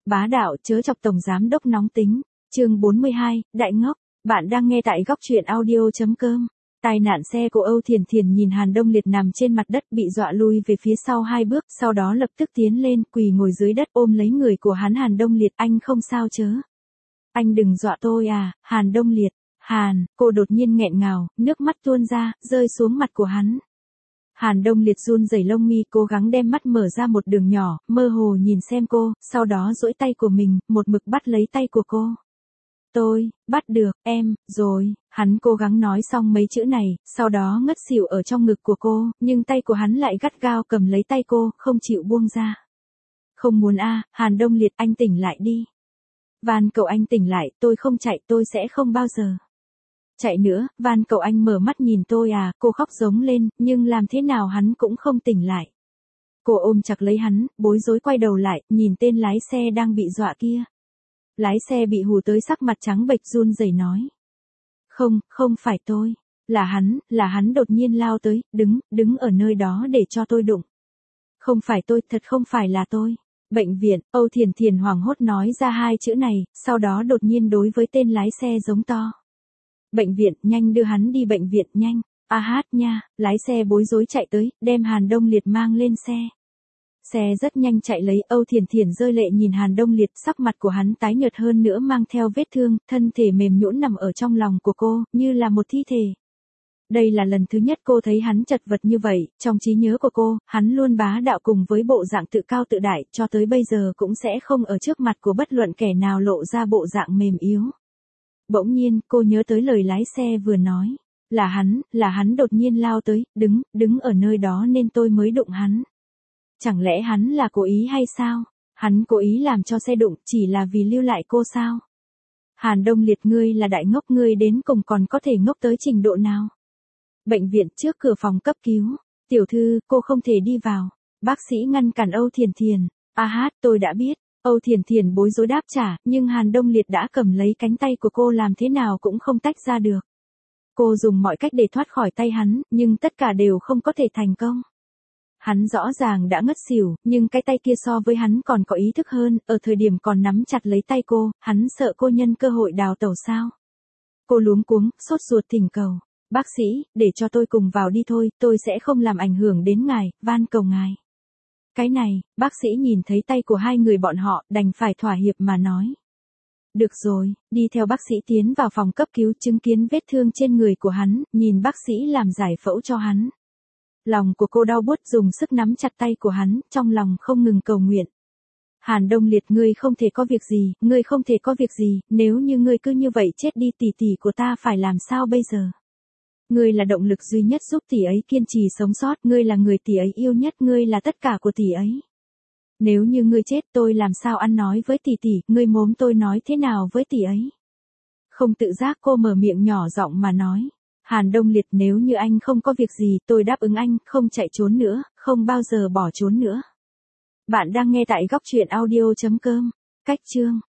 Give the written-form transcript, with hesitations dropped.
bá đạo chớ chọc tổng giám đốc nóng tính. Chương 42, đại ngốc. Bạn đang nghe tại góc truyện audio.com. Tai nạn xe của Âu Thiền Thiền nhìn Hàn Đông Liệt nằm trên mặt đất bị dọa lui về phía sau 2 bước, sau đó lập tức tiến lên, quỳ ngồi dưới đất ôm lấy người của hắn. Hàn Đông Liệt, anh không sao chớ? Anh đừng dọa tôi à, Hàn Đông Liệt. Cô đột nhiên nghẹn ngào, nước mắt tuôn ra, rơi xuống mặt của hắn. Hàn Đông Liệt run rẩy lông mi, cố gắng đem mắt mở ra một đường nhỏ, mơ hồ nhìn xem cô, sau đó duỗi tay của mình, một mực bắt lấy tay của cô. Tôi, bắt được, em, rồi, hắn cố gắng nói xong mấy chữ này, sau đó ngất xỉu ở trong ngực của cô, nhưng tay của hắn lại gắt gao cầm lấy tay cô, không chịu buông ra. Không muốn a, Hàn Đông Liệt, anh tỉnh lại đi. Van cầu anh tỉnh lại, tôi không chạy, tôi sẽ không bao giờ chạy nữa, van cầu anh mở mắt nhìn tôi à, cô khóc giống lên, nhưng làm thế nào hắn cũng không tỉnh lại. Cô ôm chặt lấy hắn, bối rối quay đầu lại, nhìn tên lái xe đang bị dọa kia. Lái xe bị hù tới sắc mặt trắng bệch run rẩy nói. Không phải tôi, là hắn đột nhiên lao tới, đứng ở nơi đó để cho tôi đụng. Không phải tôi, thật không phải là tôi. Bệnh viện, Âu Thiền Thiền hoảng hốt nói ra 2 chữ này, sau đó đột nhiên đối với tên lái xe giống to. Bệnh viện, nhanh đưa hắn đi bệnh viện, nhanh. Nha, lái xe bối rối chạy tới, đem Hàn Đông Liệt mang lên xe. Xe rất nhanh chạy lấy, Âu Thiền Thiền rơi lệ nhìn Hàn Đông Liệt, sắc mặt của hắn tái nhợt hơn nữa mang theo vết thương, thân thể mềm nhũn nằm ở trong lòng của cô, như là một thi thể. Đây là lần thứ nhất cô thấy hắn chật vật như vậy, trong trí nhớ của cô, hắn luôn bá đạo cùng với bộ dạng tự cao tự đại, cho tới bây giờ cũng sẽ không ở trước mặt của bất luận kẻ nào lộ ra bộ dạng mềm yếu. Bỗng nhiên, cô nhớ tới lời lái xe vừa nói. Là hắn đột nhiên lao tới, đứng ở nơi đó nên tôi mới đụng hắn. Chẳng lẽ hắn là cố ý hay sao? Hắn cố ý làm cho xe đụng, chỉ là vì lưu lại cô sao? Hàn Đông Liệt, ngươi là đại ngốc, ngươi đến cùng còn có thể ngốc tới trình độ nào? Bệnh viện, trước cửa phòng cấp cứu. Tiểu thư, cô không thể đi vào. Bác sĩ ngăn cản Âu Thiền Thiền. Tôi đã biết. Âu Thiền Thiền bối rối đáp trả, nhưng Hàn Đông Liệt đã cầm lấy cánh tay của cô làm thế nào cũng không tách ra được. Cô dùng mọi cách để thoát khỏi tay hắn, nhưng tất cả đều không có thể thành công. Hắn rõ ràng đã ngất xỉu, nhưng cái tay kia so với hắn còn có ý thức hơn, ở thời điểm còn nắm chặt lấy tay cô, hắn sợ cô nhân cơ hội đào tẩu sao. Cô luống cuống, sốt ruột thỉnh cầu. Bác sĩ, để cho tôi cùng vào đi thôi, tôi sẽ không làm ảnh hưởng đến ngài, van cầu ngài. Cái này, bác sĩ nhìn thấy tay của 2 người bọn họ, đành phải thỏa hiệp mà nói. Được rồi, đi theo bác sĩ tiến vào phòng cấp cứu, chứng kiến vết thương trên người của hắn, nhìn bác sĩ làm giải phẫu cho hắn. Lòng của cô đau buốt, dùng sức nắm chặt tay của hắn, trong lòng không ngừng cầu nguyện. Hàn Đông Liệt, ngươi không thể có việc gì, ngươi không thể có việc gì, nếu như ngươi cứ như vậy chết đi, tỷ tỷ của ta phải làm sao bây giờ? Ngươi là động lực duy nhất giúp tỷ ấy kiên trì sống sót, ngươi là người tỷ ấy yêu nhất, ngươi là tất cả của tỷ ấy. Nếu như ngươi chết, tôi làm sao ăn nói với tỷ tỷ, ngươi mốm tôi nói thế nào với tỷ ấy? Không tự giác cô mở miệng nhỏ giọng mà nói. Hàn Đông Liệt, nếu như anh không có việc gì, tôi đáp ứng anh, không chạy trốn nữa, không bao giờ bỏ trốn nữa. Bạn đang nghe tại góc truyện audio.com. Cách chương